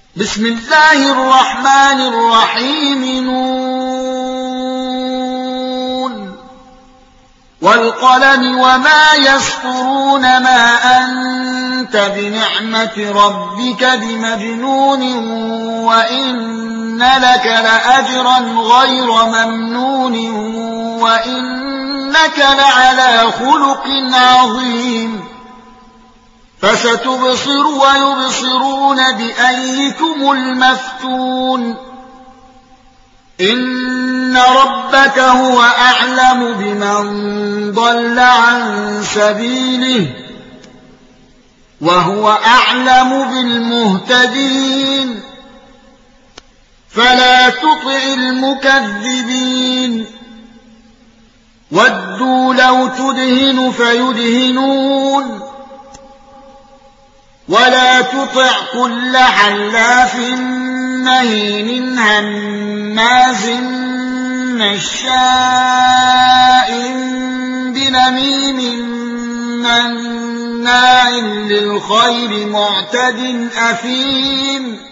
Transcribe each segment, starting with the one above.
بسم الله الرحمن الرحيم نون والقلم وما يسطرون ما أنت بنعمة ربك بمجنون وإن لك لأجرا غير ممنون وإنك لعلى خلق عظيم فستبصر ويبصرون بأيكم المفتون إن ربك هو أعلم بمن ضل عن سبيله وهو أعلم بالمهتدين فلا تطع المكذبين ودوا لو تدهن فيدهنون ولا تطع كل حلاف مهين هماز مشاء بنميم مناع للخير معتد أثيم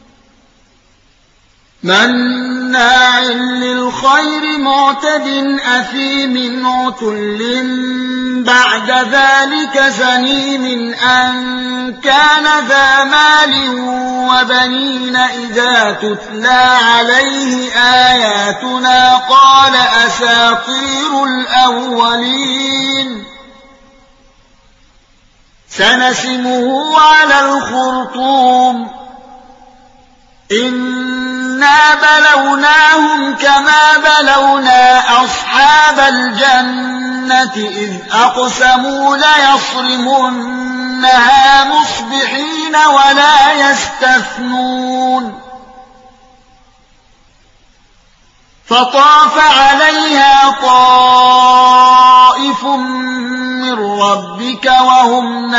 عتل بعد ذلك زنيم أن كان ذا مال وبنين إذا تتلى عليه آياتنا قال أساطير الأولين سنسمه على الخرطوم إنا بلوناهم كما بلونا أصحاب الجنة إذ أقسموا ليصرمنها مصبحين ولا يستثنون فطاف عليها طائف من ربك وهم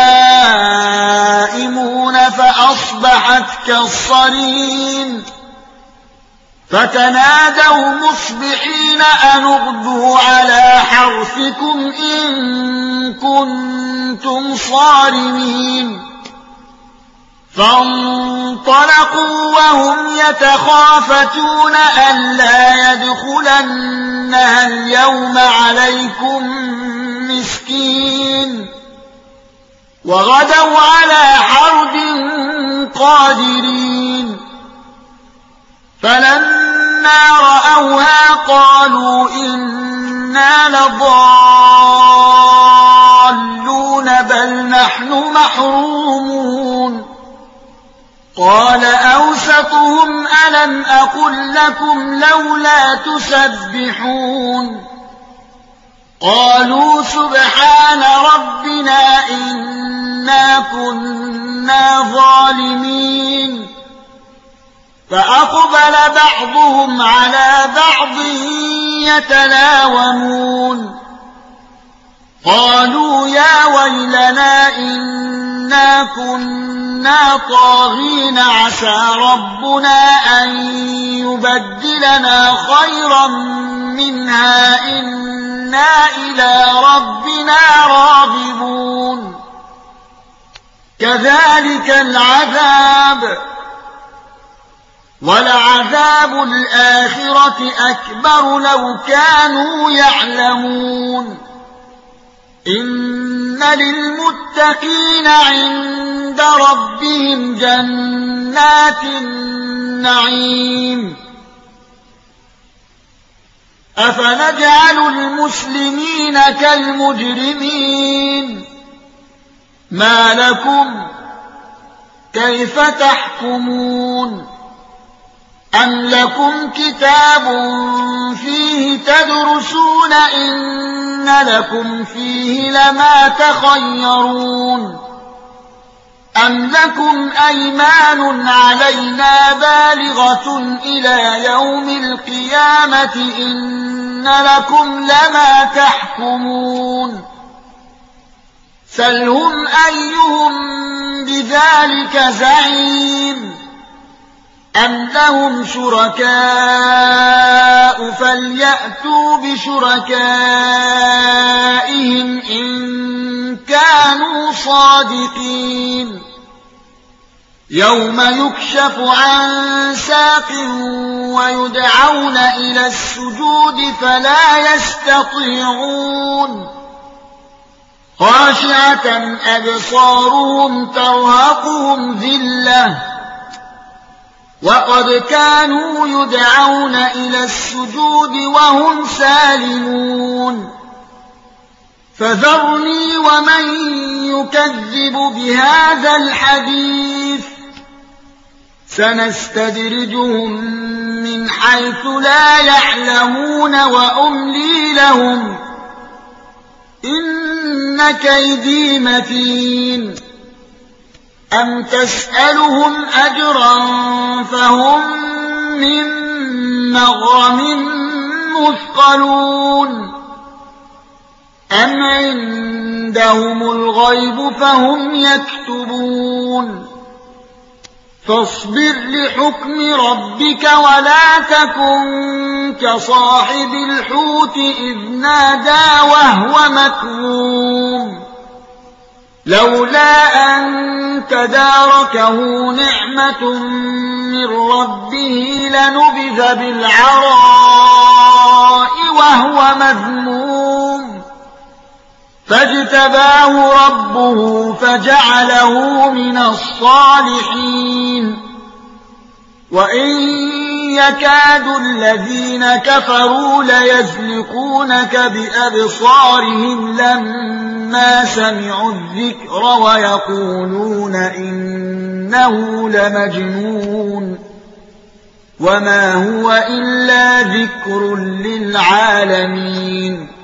نائمون فأصبحت كالصريم فتنادوا مصبحين أن اغدوا على حرثكم إن كنتم صارمين فانطلقوا وهم يتخافتون ألا يدخلنها اليوم عليكم مسكين وغدوا على حرد قادرين فلما رأوها قالوا إنا لضالون بل نحن محرومون قال أوسطهم ألم أقل لكم لولا تسبحون قالوا سبحان ربنا إنا كنا ظالمين فأقبل بعضهم على بعض يتلاومون قالوا يا ويلنا إنا كنا طاغين عسى ربنا أن يبدلنا خيرا منها إنا إلى ربنا راغبون كذلك العذاب ولعذاب الآخرة أكبر لو كانوا يعلمون إن للمتقين عند ربهم جنات النعيم أفنجعل المسلمين كالمجرمين ما لكم كيف تحكمون أم لكم كتاب فيه تدرسون إن لكم فيه لما تخيرون أم لكم أيمان علينا بالغة إلى يوم القيامة إن لكم لما تحكمون سلهم أيهم بذلك زعيم أم لهم شركاء فليأتوا بشركائهم إن كانوا صادقين يوم يكشف عن ساق ويدعون إلى السجود فلا يستطيعون خاشعة أبصارهم ترهقهم ذلة وقد كانوا يدعون إلى السجود وهم سالمون فذرني ومن يكذب بهذا الحديث سنستدرجهم من حيث لا يعلمون وأملي لهم إن كيدي متين أم تسألهم أجرا فهم من مغرم مثقلون أم عندهم الغيب فهم يكتبون فاصبر لحكم ربك ولا تكن كصاحب الحوت إذ نادى وهو مكظوم لولا أن تداركه نعمة من ربه لنبذ بالعراء وهو مذموم فاجتباه ربه فجعله من الصالحين وإن يكاد الذين كفروا ليزلقونك بأبصارهم لما سمعوا الذكر ويقولون إنه لمجنون وما هو إلا ذكر للعالمين